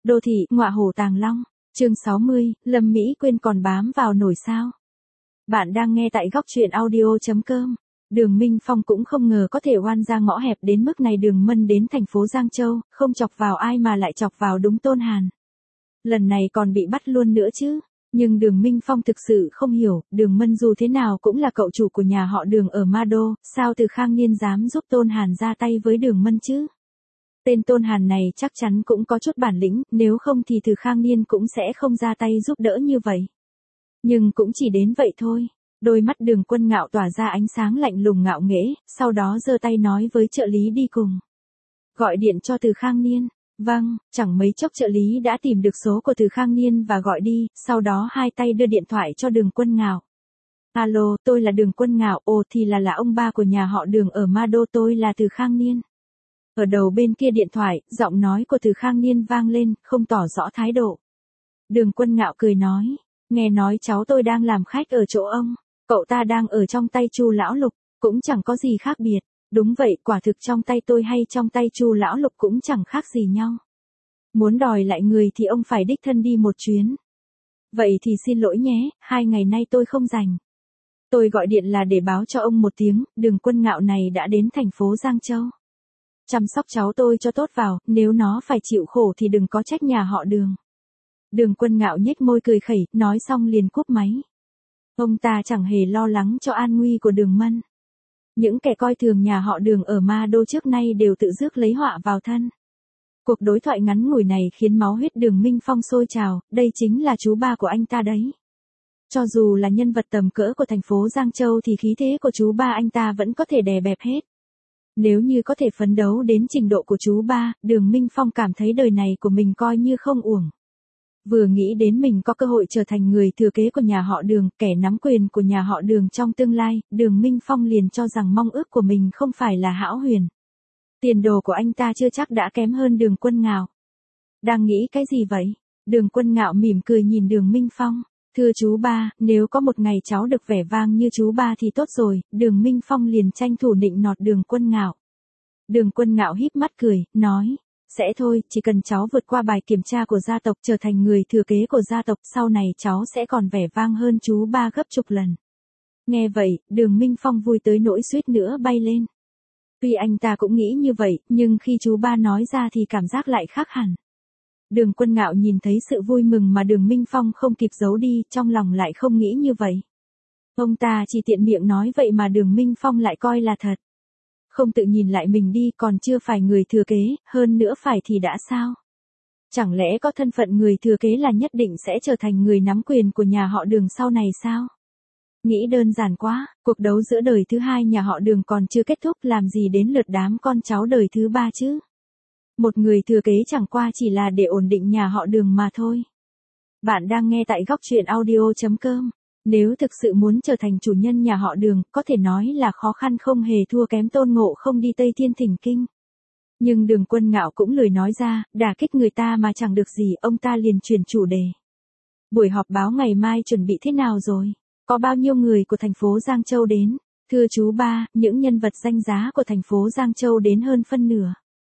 Đô thị, ngọa hổ tàng long. Chương 60, Lâm Mỹ Quyên còn bám vào nổi sao? Bạn đang nghe tại góc truyện audio.com. Đường Minh Phong cũng không ngờ có thể oan ra ngõ hẹp đến mức này. Đường Mân đến thành phố Giang Châu, không chọc vào ai mà lại chọc vào đúng Tôn Hàn. Lần này còn bị bắt luôn nữa chứ. Nhưng Đường Minh Phong thực sự không hiểu, Đường Mân dù thế nào cũng là cậu chủ của nhà họ Đường ở Ma Đô, sao Từ Khang Niên dám giúp Tôn Hàn ra tay với Đường Mân chứ? Tên Tôn Hàn này chắc chắn cũng có chút bản lĩnh, nếu không thì Từ Khang Niên cũng sẽ không ra tay giúp đỡ như vậy. Nhưng cũng chỉ đến vậy thôi. Đôi mắt Đường Quân Ngạo tỏa ra ánh sáng lạnh lùng ngạo nghễ, sau đó giơ tay nói với trợ lý đi cùng. Gọi điện cho Từ Khang Niên. Vâng, chẳng mấy chốc trợ lý đã tìm được số của Từ Khang Niên và gọi đi, sau đó hai tay đưa điện thoại cho Đường Quân Ngạo. Alo, tôi là Đường Quân Ngạo, ồ thì là ông ba của nhà họ Đường ở Ma Đô, tôi là Từ Khang Niên. Ở đầu bên kia điện thoại, giọng nói của Từ Khang Niên vang lên, không tỏ rõ thái độ. Đường Quân Ngạo cười nói, nghe nói cháu tôi đang làm khách ở chỗ ông, cậu ta đang ở trong tay Chu Lão Lục, cũng chẳng có gì khác biệt. Đúng vậy, quả thực trong tay tôi hay trong tay Chu Lão Lục cũng chẳng khác gì nhau. Muốn đòi lại người thì ông phải đích thân đi một chuyến. Vậy thì xin lỗi nhé, 2 ngày nay tôi không rảnh. Tôi gọi điện là để báo cho ông một tiếng, Đường Quân Ngạo này đã đến thành phố Giang Châu. Chăm sóc cháu tôi cho tốt vào, nếu nó phải chịu khổ thì đừng có trách nhà họ Đường. Đường Quân Ngạo nhếch môi cười khẩy, nói xong liền cúp máy. Ông ta chẳng hề lo lắng cho an nguy của Đường Mân. Những kẻ coi thường nhà họ Đường ở Ma Đô trước nay đều tự rước lấy họa vào thân. Cuộc đối thoại ngắn ngủi này khiến máu huyết Đường Minh Phong sôi trào, đây chính là chú ba của anh ta đấy. Cho dù là nhân vật tầm cỡ của thành phố Giang Châu thì khí thế của chú ba anh ta vẫn có thể đè bẹp hết. Nếu như có thể phấn đấu đến trình độ của chú ba, Đường Minh Phong cảm thấy đời này của mình coi như không uổng. Vừa nghĩ đến mình có cơ hội trở thành người thừa kế của nhà họ Đường, kẻ nắm quyền của nhà họ Đường trong tương lai, Đường Minh Phong liền cho rằng mong ước của mình không phải là hão huyền. Tiền đồ của anh ta chưa chắc đã kém hơn Đường Quân Ngạo. Đang nghĩ cái gì vậy? Đường Quân Ngạo mỉm cười nhìn Đường Minh Phong. Thưa chú ba, nếu có một ngày cháu được vẻ vang như chú ba thì tốt rồi. Đường Minh Phong liền tranh thủ nịnh nọt Đường Quân Ngạo. Đường Quân Ngạo híp mắt cười, nói. Sẽ thôi, chỉ cần cháu vượt qua bài kiểm tra của gia tộc trở thành người thừa kế của gia tộc, sau này cháu sẽ còn vẻ vang hơn chú ba gấp chục lần. Nghe vậy, Đường Minh Phong vui tới nỗi suýt nữa bay lên. Tuy anh ta cũng nghĩ như vậy, nhưng khi chú ba nói ra thì cảm giác lại khác hẳn. Đường Quân Ngạo nhìn thấy sự vui mừng mà Đường Minh Phong không kịp giấu đi, trong lòng lại không nghĩ như vậy. Ông ta chỉ tiện miệng nói vậy mà Đường Minh Phong lại coi là thật. Không tự nhìn lại mình đi, còn chưa phải người thừa kế, hơn nữa phải thì đã sao? Chẳng lẽ có thân phận người thừa kế là nhất định sẽ trở thành người nắm quyền của nhà họ Đường sau này sao? Nghĩ đơn giản quá, cuộc đấu giữa đời thứ hai nhà họ Đường còn chưa kết thúc, làm gì đến lượt đám con cháu đời thứ ba chứ? Một người thừa kế chẳng qua chỉ là để ổn định nhà họ Đường mà thôi. Bạn đang nghe tại góc truyện audio.com. Nếu thực sự muốn trở thành chủ nhân nhà họ Đường, có thể nói là khó khăn không hề thua kém Tôn Ngộ Không đi Tây Thiên thỉnh kinh. Nhưng Đường Quân Ngạo cũng lười nói ra, đả kích người ta mà chẳng được gì, ông ta liền chuyển chủ đề. Buổi họp báo ngày mai chuẩn bị thế nào rồi? Có bao nhiêu người của thành phố Giang Châu đến? Thưa chú ba, những nhân vật danh giá của thành phố Giang Châu đến hơn phân nửa.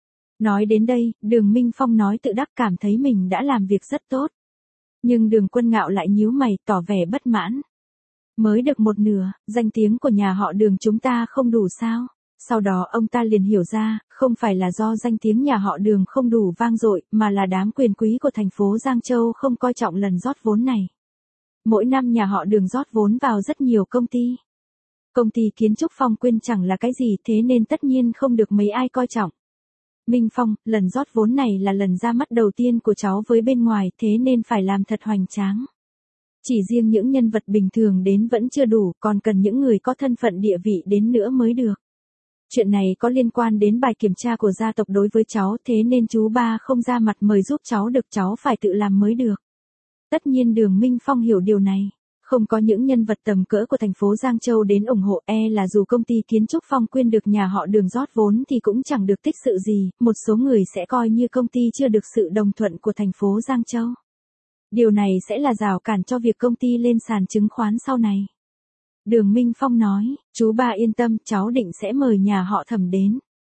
Nói đến đây, Đường Minh Phong nói tự đắc cảm thấy mình đã làm việc rất tốt. Nhưng Đường Quân Ngạo lại nhíu mày, tỏ vẻ bất mãn. Mới được một nửa, danh tiếng của nhà họ Đường chúng ta không đủ sao? Sau đó ông ta liền hiểu ra, không phải là do danh tiếng nhà họ Đường không đủ vang dội, mà là đám quyền quý của thành phố Giang Châu không coi trọng lần rót vốn này. Mỗi năm nhà họ Đường rót vốn vào rất nhiều công ty. Công ty kiến trúc Phong Quyên chẳng là cái gì, thế nên tất nhiên không được mấy ai coi trọng. Minh Phong, lần rót vốn này là lần ra mắt đầu tiên của cháu với bên ngoài, thế nên phải làm thật hoành tráng. Chỉ riêng những nhân vật bình thường đến vẫn chưa đủ, còn cần những người có thân phận địa vị đến nữa mới được. Chuyện này có liên quan đến bài kiểm tra của gia tộc đối với cháu, thế nên chú ba không ra mặt mời giúp cháu được, cháu phải tự làm mới được. Tất nhiên Đường Minh Phong hiểu điều này. Không có những nhân vật tầm cỡ của thành phố Giang Châu đến ủng hộ, là dù công ty kiến trúc Phong Quyên được nhà họ Đường rót vốn thì cũng chẳng được tích sự gì, một số người sẽ coi như công ty chưa được sự đồng thuận của thành phố Giang Châu. Điều này sẽ là rào cản cho việc công ty lên sàn chứng khoán sau này. Đường Minh Phong nói, chú ba yên tâm, cháu định sẽ mời nhà họ Thẩm đến.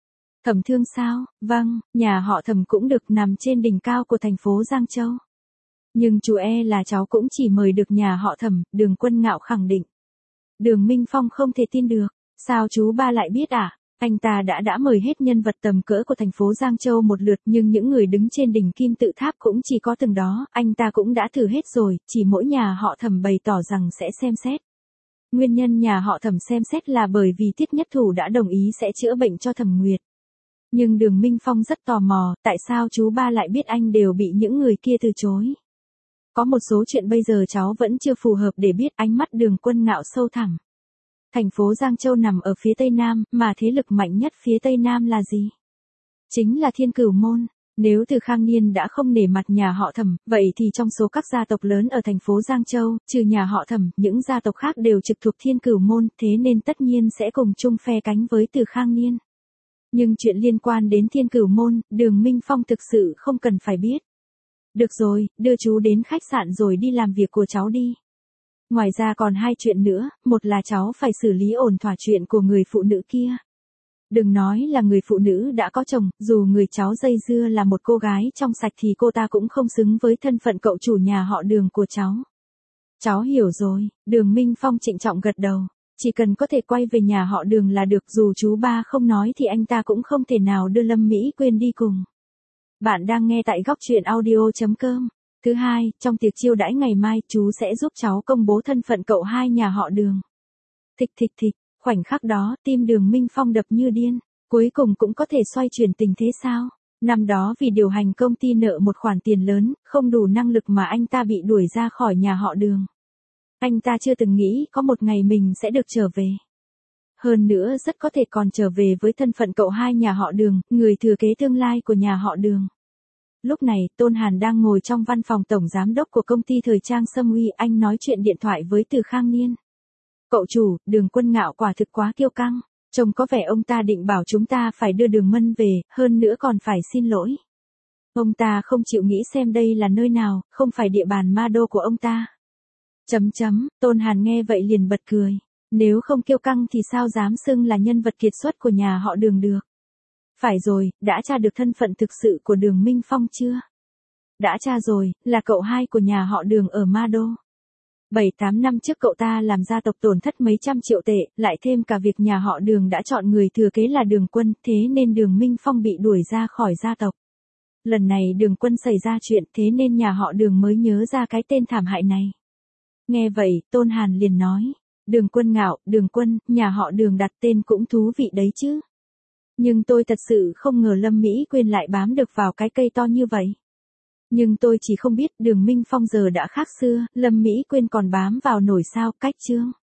Thẩm Thương sao? Vâng, nhà họ Thẩm cũng được nằm trên đỉnh cao của thành phố Giang Châu. Nhưng chú là cháu cũng chỉ mời được nhà họ Thẩm, Đường Quân Ngạo khẳng định. Đường Minh Phong không thể tin được, sao chú ba lại biết à? Anh ta đã mời hết nhân vật tầm cỡ của thành phố Giang Châu một lượt nhưng những người đứng trên đỉnh kim tự tháp cũng chỉ có từng đó, anh ta cũng đã thử hết rồi, chỉ mỗi nhà họ Thẩm bày tỏ rằng sẽ xem xét. Nguyên nhân nhà họ Thẩm xem xét là bởi vì Tiết Nhất Thủ đã đồng ý sẽ chữa bệnh cho Thẩm Nguyệt. Nhưng Đường Minh Phong rất tò mò, tại sao chú ba lại biết anh đều bị những người kia từ chối. Có một số chuyện bây giờ cháu vẫn chưa phù hợp để biết. Ánh mắt Đường Quân Ngạo sâu thẳm. Thành phố Giang Châu nằm ở phía Tây Nam, mà thế lực mạnh nhất phía Tây Nam là gì? Chính là Thiên Cửu Môn. Nếu Từ Khang Niên đã không nể mặt nhà họ Thẩm, vậy thì trong số các gia tộc lớn ở thành phố Giang Châu, trừ nhà họ Thẩm, những gia tộc khác đều trực thuộc Thiên Cửu Môn, thế nên tất nhiên sẽ cùng chung phe cánh với Từ Khang Niên. Nhưng chuyện liên quan đến Thiên Cửu Môn, Đường Minh Phong thực sự không cần phải biết. Được rồi, đưa chú đến khách sạn rồi đi làm việc của cháu đi. Ngoài ra còn hai chuyện nữa, một là cháu phải xử lý ổn thỏa chuyện của người phụ nữ kia. Đừng nói là người phụ nữ đã có chồng, dù người cháu dây dưa là một cô gái trong sạch thì cô ta cũng không xứng với thân phận cậu chủ nhà họ Đường của cháu. Cháu hiểu rồi, Đường Minh Phong trịnh trọng gật đầu. Chỉ cần có thể quay về nhà họ Đường là được, dù chú ba không nói thì anh ta cũng không thể nào đưa Lâm Mỹ Quyên đi cùng. Bạn đang nghe tại góc truyện audio.com. Thứ hai, trong tiệc chiêu đãi ngày mai, chú sẽ giúp cháu công bố thân phận cậu hai nhà họ Đường. Thịch thịch thịch, khoảnh khắc đó, tim Đường Minh Phong đập như điên. Cuối cùng cũng có thể xoay chuyển tình thế sao? Năm đó vì điều hành công ty nợ một khoản tiền lớn, không đủ năng lực mà anh ta bị đuổi ra khỏi nhà họ Đường. Anh ta chưa từng nghĩ có một ngày mình sẽ được trở về. Hơn nữa rất có thể còn trở về với thân phận cậu hai nhà họ Đường, người thừa kế tương lai của nhà họ Đường. Lúc này, Tôn Hàn đang ngồi trong văn phòng tổng giám đốc của công ty thời trang Sâm Uy, anh nói chuyện điện thoại với Từ Khang Niên. Cậu chủ, Đường Quân Ngạo quả thực quá kiêu căng, trông có vẻ ông ta định bảo chúng ta phải đưa Đường Mân về, hơn nữa còn phải xin lỗi. Ông ta không chịu nghĩ xem đây là nơi nào, không phải địa bàn ma đô của ông ta. Tôn Hàn nghe vậy liền bật cười. Nếu không kiêu căng thì sao dám xưng là nhân vật kiệt xuất của nhà họ Đường được. Phải rồi, đã tra được thân phận thực sự của Đường Minh Phong chưa? Đã tra rồi, là cậu hai của nhà họ Đường ở Ma Đô. 7-8 năm trước cậu ta làm gia tộc tổn thất mấy trăm triệu tệ, lại thêm cả việc nhà họ Đường đã chọn người thừa kế là Đường Quân, thế nên Đường Minh Phong bị đuổi ra khỏi gia tộc. Lần này Đường Quân xảy ra chuyện, thế nên nhà họ Đường mới nhớ ra cái tên thảm hại này. Nghe vậy, Tôn Hàn liền nói. Đường Quân Ngạo, Đường Quân, nhà họ Đường đặt tên cũng thú vị đấy chứ. Nhưng tôi thật sự không ngờ Lâm Mỹ Quyên lại bám được vào cái cây to như vậy. Nhưng tôi chỉ không biết Đường Minh Phong giờ đã khác xưa, Lâm Mỹ Quyên còn bám vào nổi sao. Cách chương.